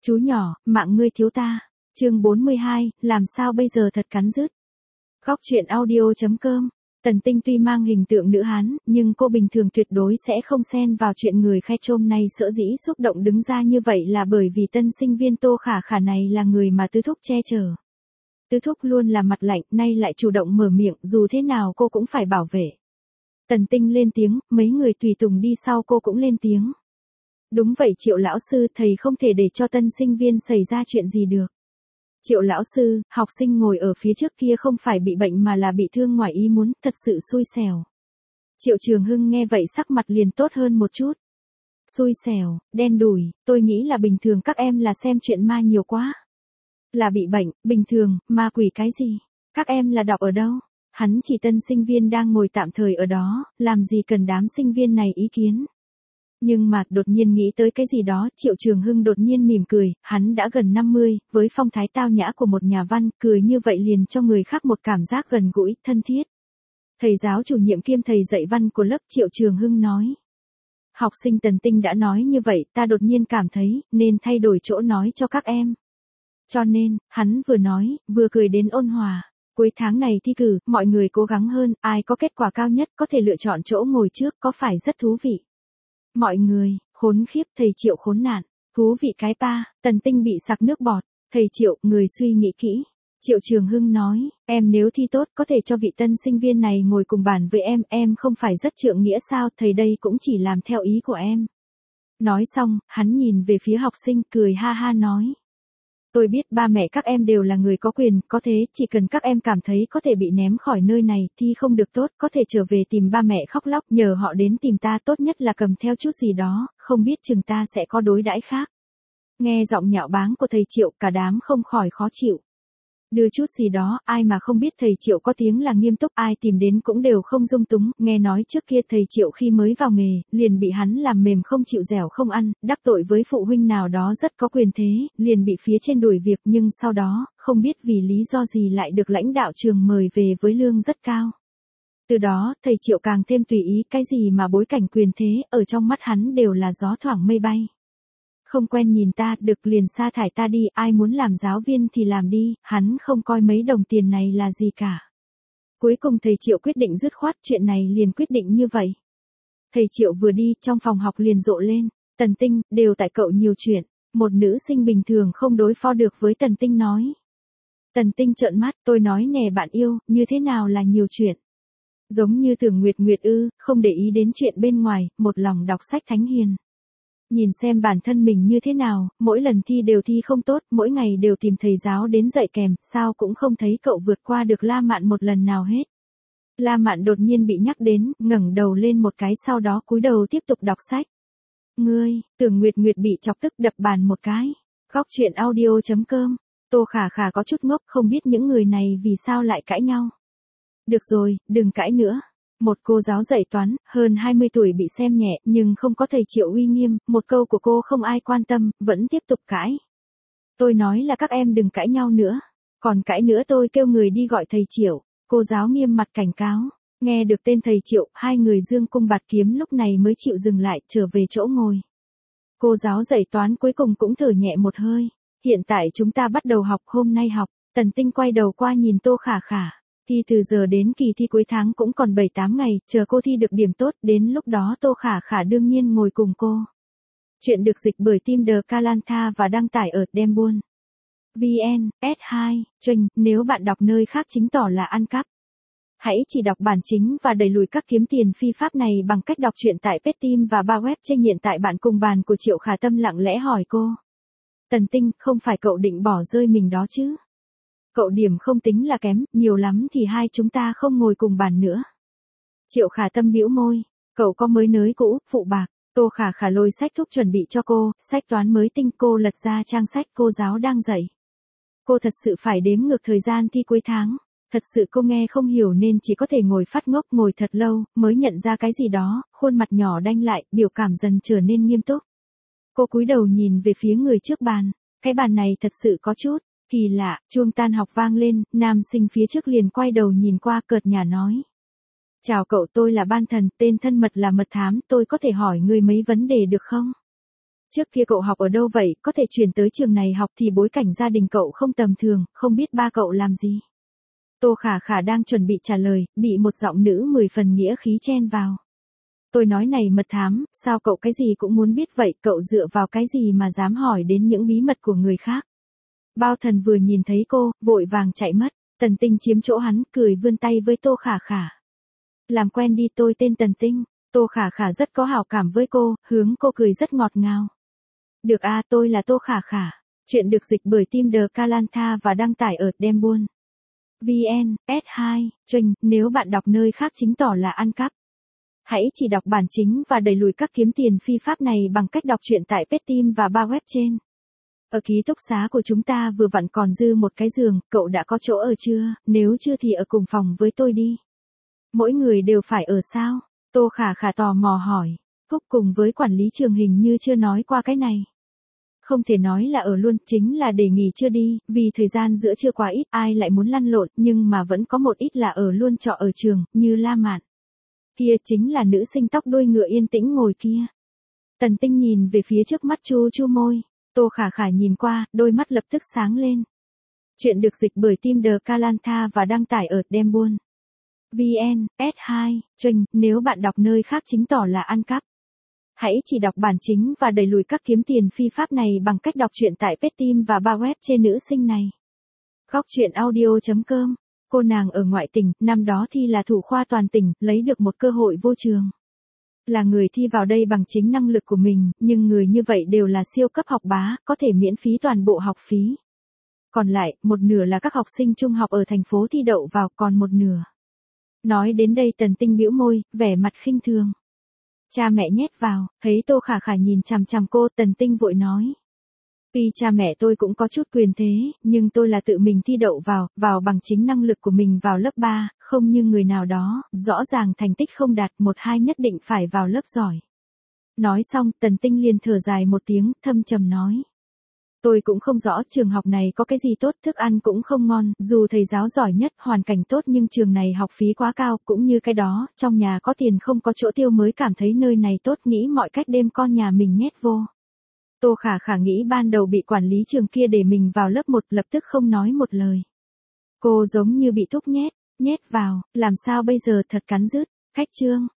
Chú nhỏ, mạng ngươi thiếu ta. Chương 42, làm sao bây giờ thật cắn rứt. Góc truyện audio.com. Tần Tinh tuy mang hình tượng nữ hán, nhưng cô bình thường tuyệt đối sẽ không xen vào chuyện người khai trôm này. Sở dĩ xúc động đứng ra như vậy là bởi vì tân sinh viên Tô Khả Khả này là người mà Tứ Thúc che chở. Tứ Thúc luôn là mặt lạnh, nay lại chủ động mở miệng, dù thế nào cô cũng phải bảo vệ. Tần Tinh lên tiếng, mấy người tùy tùng đi sau cô cũng lên tiếng. Đúng vậy Triệu lão sư, thầy không thể để cho tân sinh viên xảy ra chuyện gì được. Triệu lão sư, học sinh ngồi ở phía trước kia không phải bị bệnh mà là bị thương ngoài ý muốn, thật sự xui xẻo. Triệu Trường Hưng nghe vậy sắc mặt liền tốt hơn một chút. Xui xẻo, đen đủi, tôi nghĩ là bình thường các em là xem chuyện ma nhiều quá. Là bị bệnh, bình thường, ma quỷ cái gì? Các em là đọc ở đâu? Hắn chỉ tân sinh viên đang ngồi tạm thời ở đó, làm gì cần đám sinh viên này ý kiến. Nhưng mà, đột nhiên nghĩ tới cái gì đó, Triệu Trường Hưng đột nhiên mỉm cười, hắn đã gần 50, với phong thái tao nhã của một nhà văn, cười như vậy liền cho người khác một cảm giác gần gũi, thân thiết. Thầy giáo chủ nhiệm kiêm thầy dạy văn của lớp Triệu Trường Hưng nói. Học sinh Tần Tinh đã nói như vậy, ta đột nhiên cảm thấy, nên thay đổi chỗ nói cho các em. Cho nên, hắn vừa nói, vừa cười đến ôn hòa. Cuối tháng này thi cử, mọi người cố gắng hơn, ai có kết quả cao nhất có thể lựa chọn chỗ ngồi trước, có phải rất thú vị. Mọi người, khốn khiếp, thầy Triệu khốn nạn, thú vị cái pa, Tần Tinh bị sặc nước bọt, thầy Triệu, người suy nghĩ kỹ. Triệu Trường Hưng nói, em nếu thi tốt có thể cho vị tân sinh viên này ngồi cùng bàn với em không phải rất trượng nghĩa sao, thầy đây cũng chỉ làm theo ý của em. Nói xong, hắn nhìn về phía học sinh cười ha ha nói. Tôi biết ba mẹ các em đều là người có quyền, có thế, chỉ cần các em cảm thấy có thể bị ném khỏi nơi này, thi không được tốt, có thể trở về tìm ba mẹ khóc lóc, nhờ họ đến tìm ta, tốt nhất là cầm theo chút gì đó, không biết chừng ta sẽ có đối đãi khác. Nghe giọng nhạo báng của thầy Triệu, cả đám không khỏi khó chịu. Đưa chút gì đó, ai mà không biết thầy Triệu có tiếng là nghiêm túc, ai tìm đến cũng đều không dung túng, nghe nói trước kia thầy Triệu khi mới vào nghề, liền bị hắn làm mềm không chịu dẻo không ăn, đắc tội với phụ huynh nào đó rất có quyền thế, liền bị phía trên đuổi việc nhưng sau đó, không biết vì lý do gì lại được lãnh đạo trường mời về với lương rất cao. Từ đó, thầy Triệu càng thêm tùy ý, cái gì mà bối cảnh quyền thế, ở trong mắt hắn đều là gió thoảng mây bay. Không quen nhìn ta, được liền sa thải ta đi, ai muốn làm giáo viên thì làm đi, hắn không coi mấy đồng tiền này là gì cả. Cuối cùng thầy Triệu quyết định dứt khoát, chuyện này liền quyết định như vậy. Thầy Triệu vừa đi, trong phòng học liền rộ lên, Tần Tinh, đều tại cậu nhiều chuyện, một nữ sinh bình thường không đối phó được với Tần Tinh nói. Tần Tinh trợn mắt, tôi nói nè bạn yêu, như thế nào là nhiều chuyện. Giống như Thường Nguyệt Nguyệt ư, không để ý đến chuyện bên ngoài, một lòng đọc sách thánh hiền. Nhìn xem bản thân mình như thế nào, mỗi lần thi đều thi không tốt, mỗi ngày đều tìm thầy giáo đến dạy kèm, sao cũng không thấy cậu vượt qua được La Mạn một lần nào hết. La Mạn đột nhiên bị nhắc đến, ngẩng đầu lên một cái sau đó cúi đầu tiếp tục đọc sách. Ngươi, Tưởng Nguyệt Nguyệt bị chọc tức đập bàn một cái. Góc truyện audio.com. Tô Khả Khả có chút ngốc, không biết những người này vì sao lại cãi nhau. Được rồi, đừng cãi nữa. Một cô giáo dạy toán, hơn 20 tuổi bị xem nhẹ, nhưng không có thầy Triệu uy nghiêm, một câu của cô không ai quan tâm, vẫn tiếp tục cãi. Tôi nói là các em đừng cãi nhau nữa. Còn cãi nữa tôi kêu người đi gọi thầy Triệu. Cô giáo nghiêm mặt cảnh cáo. Nghe được tên thầy Triệu, hai người dương cung bạt kiếm lúc này mới chịu dừng lại, trở về chỗ ngồi. Cô giáo dạy toán cuối cùng cũng thở nhẹ một hơi. Hiện tại chúng ta bắt đầu học, hôm nay học. Tần Tinh quay đầu qua nhìn Tô Khả Khả. Thi từ giờ đến kỳ thi cuối tháng cũng còn 7-8 ngày, chờ cô thi được điểm tốt, đến lúc đó Tô Khả Khả đương nhiên ngồi cùng cô. Chuyện được dịch bởi Team The Kalanta và đăng tải ở Dembuôn. VN, S2, Trinh, nếu bạn đọc nơi khác chứng tỏ là ăn cắp. Hãy chỉ đọc bản chính và đẩy lùi các kiếm tiền phi pháp này bằng cách đọc truyện tại Petim và ba web trên hiện tại bạn cùng bàn của Triệu Khả Tâm lặng lẽ hỏi cô. Tần Tinh, không phải cậu định bỏ rơi mình đó chứ? Cậu điểm không tính là kém, nhiều lắm thì hai chúng ta không ngồi cùng bàn nữa. Triệu Khả Tâm bĩu môi, cậu có mới nới cũ, phụ bạc. Tô Khả Khả lôi sách thuốc chuẩn bị cho cô, sách toán mới tinh, cô lật ra trang sách cô giáo đang dạy. Cô thật sự phải đếm ngược thời gian thi cuối tháng. Thật sự cô nghe không hiểu nên chỉ có thể ngồi phát ngốc, ngồi thật lâu, mới nhận ra cái gì đó, khuôn mặt nhỏ đanh lại, biểu cảm dần trở nên nghiêm túc. Cô cúi đầu nhìn về phía người trước bàn, cái bàn này thật sự có chút kỳ lạ. Chuông tan học vang lên, nam sinh phía trước liền quay đầu nhìn qua, cợt nhả nói. Chào cậu, tôi là Ban Thần, tên thân mật là Mật Thám, tôi có thể hỏi ngươi mấy vấn đề được không? Trước kia cậu học ở đâu vậy, có thể chuyển tới trường này học thì bối cảnh gia đình cậu không tầm thường, không biết ba cậu làm gì. Tô Khả Khả đang chuẩn bị trả lời, bị một giọng nữ 10 phần nghĩa khí chen vào. Tôi nói này mật thám, sao cậu cái gì cũng muốn biết vậy, cậu dựa vào cái gì mà dám hỏi đến những bí mật của người khác. Bao Thần vừa nhìn thấy cô, vội vàng chạy mất. Tần Tinh chiếm chỗ hắn, cười vươn tay với Tô Khả Khả. Làm quen đi, tôi tên Tần Tinh. Tô Khả Khả rất có hảo cảm với cô, hướng cô cười rất ngọt ngào. Được à, tôi là Tô Khả Khả. Chuyện được dịch bởi Team The Kalantha và đăng tải ở Dembuôn. VN, S2, Trinh, nếu bạn đọc nơi khác chứng tỏ là ăn cắp. Hãy chỉ đọc bản chính và đẩy lùi các kiếm tiền phi pháp này bằng cách đọc truyện tại Petim và ba web trên. Ở ký túc xá của chúng ta vừa vặn còn dư một cái giường, cậu đã có chỗ ở chưa, nếu chưa thì ở cùng phòng với tôi đi. Mỗi người đều phải ở sao? Tô Khả Khả tò mò hỏi. Phúc cùng với quản lý trường hình như chưa nói qua cái này. Không thể nói là ở luôn, chính là đề nghị chưa đi, vì thời gian giữa chưa quá ít, ai lại muốn lăn lộn, nhưng mà vẫn có một ít là ở luôn trọ ở trường, như La Mạn. Kia chính là nữ sinh tóc đuôi ngựa yên tĩnh ngồi kia. Tần Tinh nhìn về phía trước mắt chu chu môi. Tô Khả Khả nhìn qua, đôi mắt lập tức sáng lên. Chuyện được dịch bởi Team The Kalantha và đăng tải ở Dembuôn. VN, S2, Trinh, nếu bạn đọc nơi khác chứng tỏ là ăn cắp. Hãy chỉ đọc bản chính và đẩy lùi các kiếm tiền phi pháp này bằng cách đọc truyện tại Petim và ba web trên nữ sinh này. Góc truyện audio.com. Cô nàng ở ngoại tỉnh, năm đó thi là thủ khoa toàn tỉnh, lấy được một cơ hội vô trường. Là người thi vào đây bằng chính năng lực của mình, nhưng người như vậy đều là siêu cấp học bá, có thể miễn phí toàn bộ học phí. Còn lại, một nửa là các học sinh trung học ở thành phố thi đậu vào, còn một nửa. Nói đến đây Tần Tinh bĩu môi, vẻ mặt khinh thường. Cha mẹ nhét vào, thấy Tô Khả Khả nhìn chằm chằm cô, Tần Tinh vội nói. Tuy cha mẹ tôi cũng có chút quyền thế, nhưng tôi là tự mình thi đậu vào bằng chính năng lực của mình vào lớp 3, không như người nào đó, rõ ràng thành tích không đạt 1-2 nhất định phải vào lớp giỏi. Nói xong, Tần Tinh liền thở dài một tiếng, thâm trầm nói. Tôi cũng không rõ trường học này có cái gì tốt, thức ăn cũng không ngon, dù thầy giáo giỏi nhất, hoàn cảnh tốt nhưng trường này học phí quá cao, cũng như cái đó, trong nhà có tiền không có chỗ tiêu mới cảm thấy nơi này tốt, nghĩ mọi cách đem con nhà mình nhét vô. Tô Khả Khả nghĩ ban đầu bị quản lý trường kia để mình vào lớp 1 lập tức không nói một lời. Cô giống như bị thúc nhét vào, làm sao bây giờ thật cắn rứt, khách trương.